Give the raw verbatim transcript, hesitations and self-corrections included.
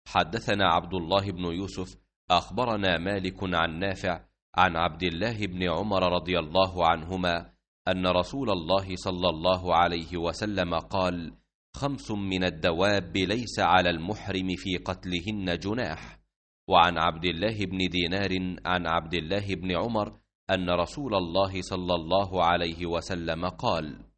حدثنا عبد الله بن يوسف أخبرنا مالك عن نافع عن عبد الله بن عمر رضي الله عنهما أن رسول الله صلى الله عليه وسلم قال: خمس من الدواب ليس على المحرم في قتلهن جناح. وعن عبد الله بن دينار عن عبد الله بن عمر أن رسول الله صلى الله عليه وسلم قال: